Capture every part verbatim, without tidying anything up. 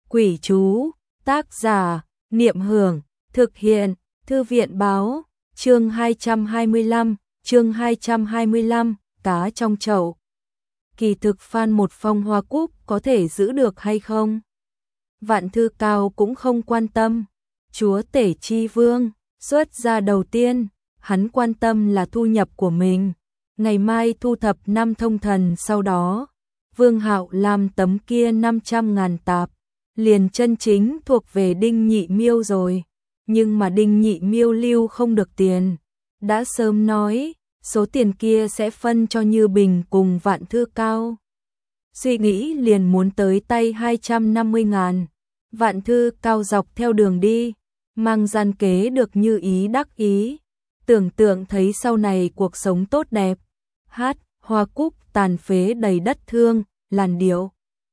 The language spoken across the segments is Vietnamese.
Quỷ chú, tác giả, Niệm Hưởng, thực hiện, Thư viện báo, chương hai trăm hai mươi lăm, chương hai trăm hai mươi lăm, cá trong chậu. Kỳ thực Phan Một Phong hoa cúc có thể giữ được hay không? Vạn Thư Cao cũng không quan tâm. Chúa Tể Chi Vương, xuất gia đầu tiên, hắn quan tâm là thu nhập của mình. Ngày mai thu thập năm thông thần, sau đó Vương Hạo làm tấm kia năm trăm ngàn tạp, liền chân chính thuộc về Đinh Nhị Miêu rồi. Nhưng mà Đinh Nhị Miêu lưu không được tiền, đã sớm nói số tiền kia sẽ phân cho Như Bình cùng Vạn Thư Cao. Suy nghĩ liền muốn tới tay hai trăm năm mươi ngàn. Vạn Thư Cao dọc theo đường đi, mang gian kế được như ý đắc ý, tưởng tượng thấy sau này cuộc sống tốt đẹp. Hát, hoa cúc tàn phế đầy đất thương, làn điệu.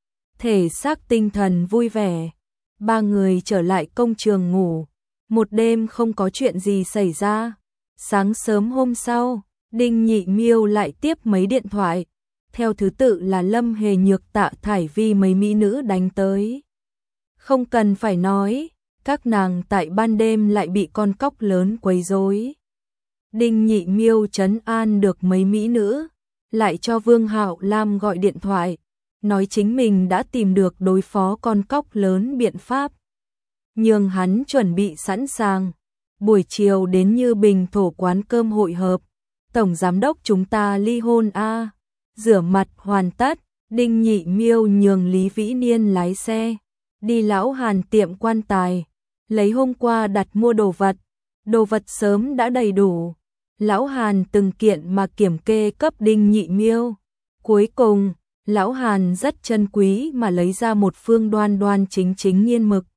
Thể xác tinh thần vui vẻ. Ba người trở lại công trường ngủ. Một đêm không có chuyện gì xảy ra. Sáng sớm hôm sau, Đinh Nhị Miêu lại tiếp mấy điện thoại. Theo thứ tự là Lâm Hề Nhược, Tạ Thải Vi mấy mỹ nữ đánh tới. Không cần phải nói, các nàng tại ban đêm lại bị con cóc lớn quấy rối. Đinh Nhị Miêu trấn an được mấy mỹ nữ, lại cho Vương Hạo Lam gọi điện thoại, nói chính mình đã tìm được đối phó con cóc lớn biện pháp. Nhưng hắn chuẩn bị sẵn sàng, buổi chiều đến Như Bình thổ quán cơm hội hợp. Tổng giám đốc chúng ta ly hôn a. À. Rửa mặt hoàn tất, Đinh Nhị Miêu nhường Lý Vĩ Niên lái xe đi Lão Hàn tiệm quan tài, lấy hôm qua đặt mua đồ vật. Đồ vật sớm đã đầy đủ. Lão Hàn từng kiện mà kiểm kê cấp Đinh Nhị Miêu. Cuối cùng, Lão Hàn rất trân quý mà lấy ra một phương đoan đoan chính chính nghiên mực.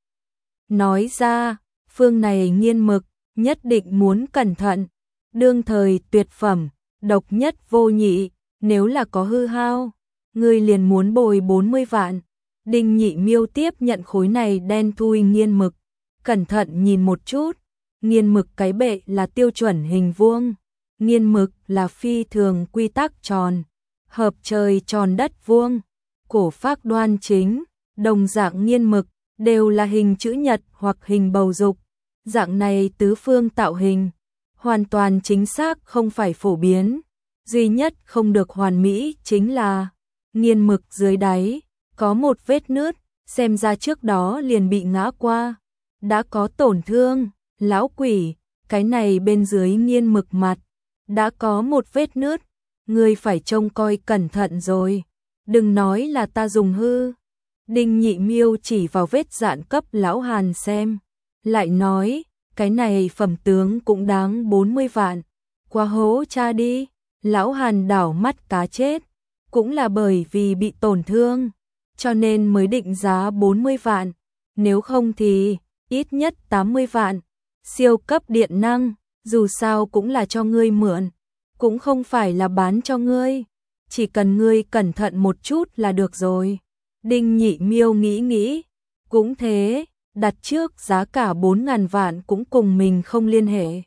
Nói ra, phương này nghiên mực, nhất định muốn cẩn thận. Đương thời tuyệt phẩm, độc nhất vô nhị, nếu là có hư hao, người liền muốn bồi bốn mươi vạn. Đinh Nhị Miêu tiếp nhận khối này đen thui nghiên mực, cẩn thận nhìn một chút. Nghiên mực cái bệ là tiêu chuẩn hình vuông, nghiên mực là phi thường quy tắc tròn, hợp trời tròn đất vuông, cổ phác đoan chính, đồng dạng nghiên mực đều là hình chữ nhật hoặc hình bầu dục. Dạng này tứ phương tạo hình, hoàn toàn chính xác không phải phổ biến, duy nhất không được hoàn mỹ chính là nghiên mực dưới đáy có một vết nứt, xem ra trước đó liền bị ngã qua, đã có tổn thương. Lão quỷ, cái này bên dưới nghiên mực mặt đã có một vết nứt, ngươi phải trông coi cẩn thận rồi, đừng nói là ta dùng hư. Đinh Nhị Miêu chỉ vào vết dạn cấp Lão Hàn xem, lại nói, cái này phẩm tướng cũng đáng bốn mươi vạn, qua hố cha đi. Lão Hàn đảo mắt cá chết, cũng là bởi vì bị tổn thương, cho nên mới định giá bốn mươi vạn, nếu không thì ít nhất tám mươi vạn. Siêu cấp điện năng, dù sao cũng là cho ngươi mượn, cũng không phải là bán cho ngươi, chỉ cần ngươi cẩn thận một chút là được rồi. Đinh Nhị Miêu nghĩ nghĩ, cũng thế, đặt trước giá cả bốn ngàn vạn cũng cùng mình không liên hệ.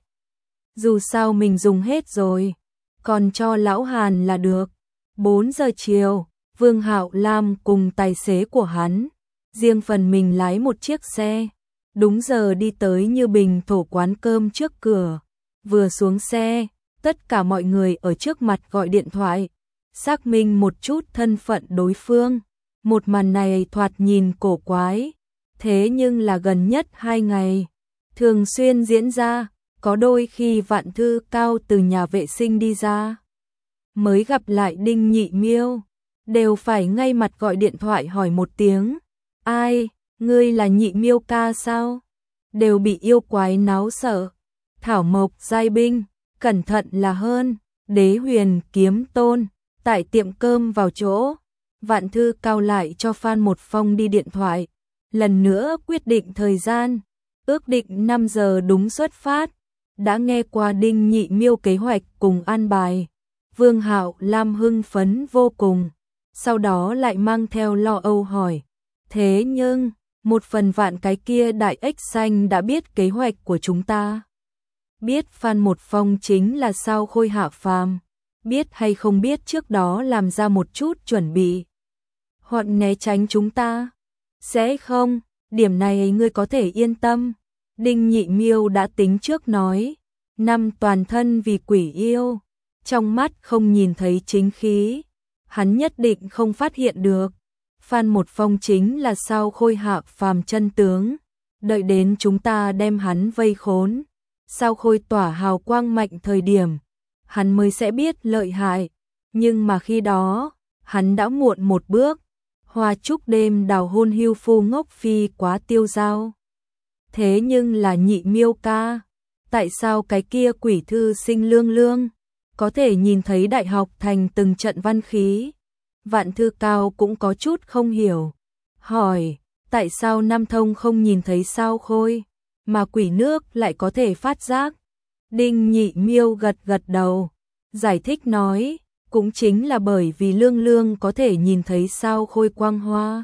Dù sao mình dùng hết rồi, còn cho Lão Hàn là được. bốn giờ chiều, Vương Hạo Lam cùng tài xế của hắn, riêng phần mình lái một chiếc xe. Đúng giờ đi tới Như Bình thổ quán cơm trước cửa. Vừa xuống xe, tất cả mọi người ở trước mặt gọi điện thoại, xác minh một chút thân phận đối phương. Một màn này thoạt nhìn cổ quái, thế nhưng là gần nhất hai ngày thường xuyên diễn ra. Có đôi khi Vạn Thư Cao từ nhà vệ sinh đi ra, mới gặp lại Đinh Nhị Miêu, đều phải ngay mặt gọi điện thoại hỏi một tiếng, ai? Ngươi là Nhị Miêu ca sao? Đều bị yêu quái náo sợ. Thảo Mộc giai binh, cẩn thận là hơn. Đế Huyền kiếm tôn, tại tiệm cơm vào chỗ. Vạn Thư Cao lại cho Phan Một Phong đi điện thoại, lần nữa quyết định thời gian, ước định năm giờ đúng xuất phát. Đã nghe qua Đinh Nhị Miêu kế hoạch cùng an bài, Vương Hạo Lam hưng phấn vô cùng, sau đó lại mang theo lo âu hỏi, thế nhưng một phần vạn cái kia đại ếch xanh đã biết kế hoạch của chúng ta. Biết Phan Một Phong chính là sao khôi hạ phàm, biết hay không biết trước đó làm ra một chút chuẩn bị, hoặc né tránh chúng ta. Sẽ không, điểm này ngươi có thể yên tâm. Đinh Nhị Miêu đã tính trước nói, năm toàn thân vì quỷ yêu, trong mắt không nhìn thấy chính khí, hắn nhất định không phát hiện được. Phan Một Phong chính là sao Khôi hạ phàm chân tướng, đợi đến chúng ta đem hắn vây khốn, sao Khôi tỏa hào quang mạnh thời điểm, hắn mới sẽ biết lợi hại, nhưng mà khi đó, hắn đã muộn một bước. Hoa trúc đêm đào hôn hưu phu ngốc phi quá tiêu dao. Thế nhưng là Nhị Miêu ca, tại sao cái kia quỷ thư sinh lương lương có thể nhìn thấy đại học thành từng trận văn khí? Vạn Thư Cao cũng có chút không hiểu, hỏi, tại sao Nam Thông không nhìn thấy sao Khôi, mà quỷ nước lại có thể phát giác? Đinh Nhị Miêu gật gật đầu, giải thích nói, cũng chính là bởi vì lương lương có thể nhìn thấy sao Khôi quang hoa.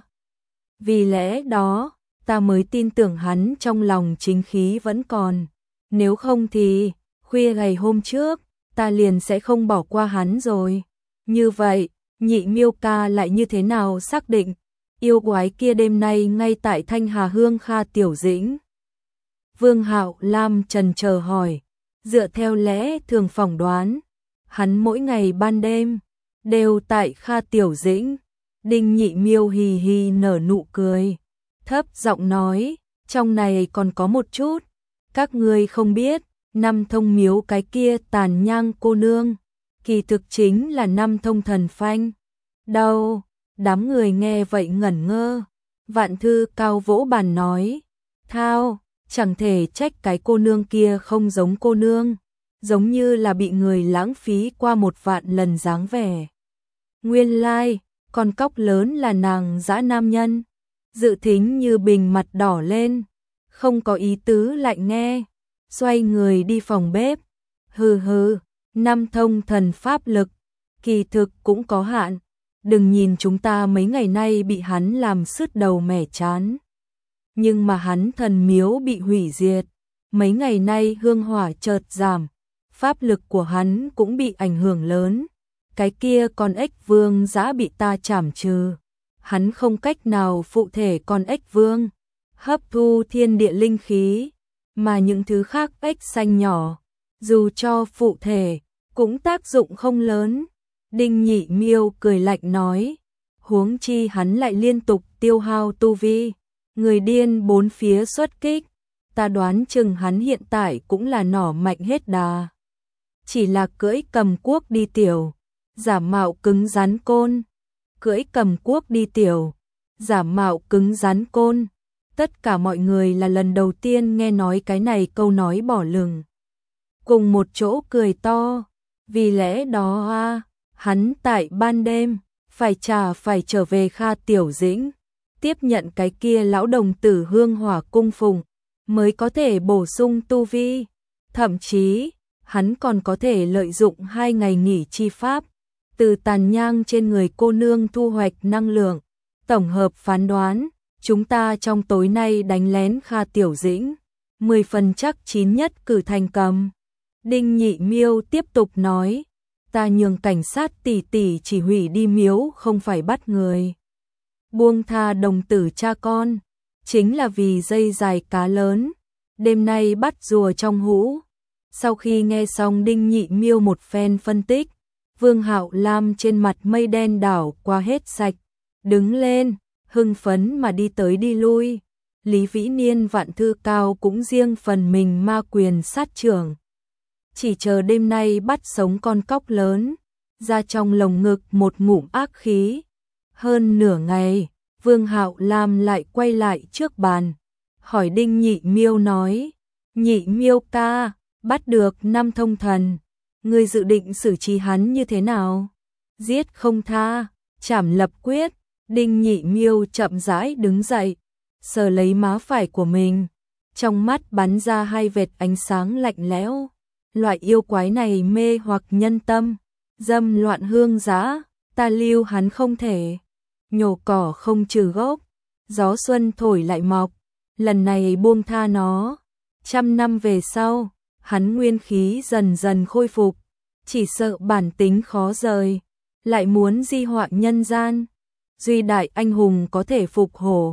Vì lẽ đó, ta mới tin tưởng hắn trong lòng chính khí vẫn còn. Nếu không thì, khuya ngày hôm trước, ta liền sẽ không bỏ qua hắn rồi. Như vậy, Nhị Miêu ca lại như thế nào xác định, yêu quái kia đêm nay ngay tại Thanh Hà Hương Kha Tiểu Dĩnh? Vương Hạo Lam trần chờ hỏi, dựa theo lẽ thường phỏng đoán, hắn mỗi ngày ban đêm, đều tại Kha Tiểu Dĩnh. Đinh Nhị Miêu hì hì nở nụ cười, thấp giọng nói, trong này còn có một chút, các ngươi không biết, Năm Thông miếu cái kia tàn nhang cô nương, kỳ thực chính là Năm Thông thần phanh. Đâu, đám người nghe vậy ngẩn ngơ, Vạn Thư Cao vỗ bàn nói, thao, chẳng thể trách cái cô nương kia không giống cô nương, giống như là bị người lãng phí qua một vạn lần dáng vẻ. Nguyên lai, like, con cóc lớn là nàng dã nam nhân. Dự Thính như bình mặt đỏ lên, không có ý tứ lại nghe, xoay người đi phòng bếp. Hừ hừ, Năm Thông thần pháp lực, kỳ thực cũng có hạn, đừng nhìn chúng ta mấy ngày nay bị hắn làm sứt đầu mẻ chán. Nhưng mà hắn thần miếu bị hủy diệt, mấy ngày nay hương hỏa chợt giảm, pháp lực của hắn cũng bị ảnh hưởng lớn. Cái kia con ếch vương dã bị ta trảm trừ, hắn không cách nào phụ thể con ếch vương, hấp thu thiên địa linh khí, mà những thứ khác ếch xanh nhỏ, dù cho phụ thể, cũng tác dụng không lớn. Đinh Nhị Miêu cười lạnh nói, huống chi hắn lại liên tục tiêu hao tu vi, người điên bốn phía xuất kích, ta đoán chừng hắn hiện tại cũng là nỏ mạnh hết đà. Chỉ là cưỡi cầm cuốc đi tiểu, giả mạo cứng rắn côn, cưỡi cầm cuốc đi tiểu, giả mạo cứng rắn côn. Tất cả mọi người là lần đầu tiên nghe nói cái này câu nói bỏ lửng. Cùng một chỗ cười to, vì lẽ đó a, hắn tại ban đêm, phải trả phải trở về Kha Tiểu Dĩnh, tiếp nhận cái kia lão đồng tử hương hỏa cung phụng, mới có thể bổ sung tu vi. Thậm chí, hắn còn có thể lợi dụng hai ngày nghỉ chi pháp, từ tàn nhang trên người cô nương thu hoạch năng lượng. Tổng hợp phán đoán, chúng ta trong tối nay đánh lén Kha Tiểu Dĩnh, mười phần chắc chín nhất cử thành công. Đinh Nhị Miêu tiếp tục nói, ta nhường cảnh sát tỷ tỷ chỉ hủy đi miếu không phải bắt người. Buông tha đồng tử cha con, chính là vì dây dài cá lớn, đêm nay bắt rùa trong hũ. Sau khi nghe xong Đinh Nhị Miêu một phen phân tích, Vương Hạo Lam trên mặt mây đen đảo qua hết sạch, đứng lên, hưng phấn mà đi tới đi lui. Lý Vĩ Niên Vạn Thư Cao cũng riêng phần mình ma quyền sát trưởng. Chỉ chờ đêm nay bắt sống con cóc lớn, ra trong lồng ngực một ngụm ác khí. Hơn nửa ngày, Vương Hạo Lam lại quay lại trước bàn, hỏi Đinh Nhị Miêu nói, Nhị Miêu ca, bắt được Năm Thông thần, ngươi dự định xử trí hắn như thế nào? Giết không tha, trảm lập quyết. Đinh Nhị Miêu chậm rãi đứng dậy, sờ lấy má phải của mình, trong mắt bắn ra hai vệt ánh sáng lạnh lẽo. Loại yêu quái này mê hoặc nhân tâm, dâm loạn hương dã, ta lưu hắn không thể. Nhổ cỏ không trừ gốc, gió xuân thổi lại mọc, lần này buông tha nó. Trăm năm về sau, hắn nguyên khí dần dần khôi phục, chỉ sợ bản tính khó rời, lại muốn di họa nhân gian. Duy đại anh hùng có thể phục hổ,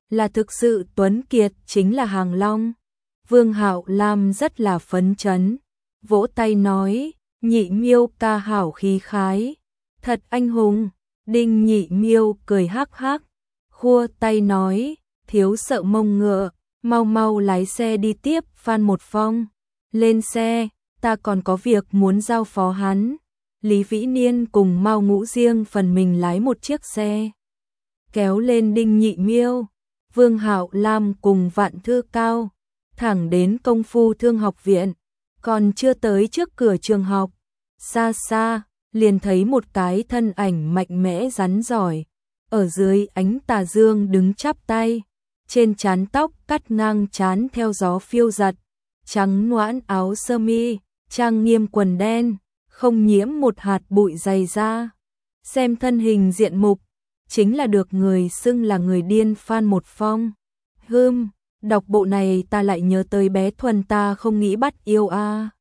là thực sự tuấn kiệt, chính là Hàng Long. Vương Hạo Lam rất là phấn chấn, vỗ tay nói, Nhị Miêu ca hảo khí khái, thật anh hùng. Đinh Nhị Miêu cười hắc hắc, khua tay nói, thiếu sợ mông ngựa, mau mau lái xe đi tiếp Phan Một Phong. Lên xe, ta còn có việc muốn giao phó hắn. Lý Vĩ Niên cùng Mao Ngũ riêng phần mình lái một chiếc xe, kéo lên Đinh Nhị Miêu. Vương Hạo Lam cùng Vạn Thư Cao thẳng đến Công phu Thương học viện, còn chưa tới trước cửa trường học, xa xa liền thấy một cái thân ảnh mạnh mẽ rắn giỏi, ở dưới ánh tà dương đứng chắp tay, trên trán tóc cắt ngang trán theo gió phiêu giật, trắng noãn áo sơ mi, trang nghiêm quần đen, không nhiễm một hạt bụi dày da. Xem thân hình diện mục, chính là được người xưng là người điên Phan Một Phong. Hừm, đọc bộ này ta lại nhớ tới bé Thuần ta không nghĩ bắt yêu a. À.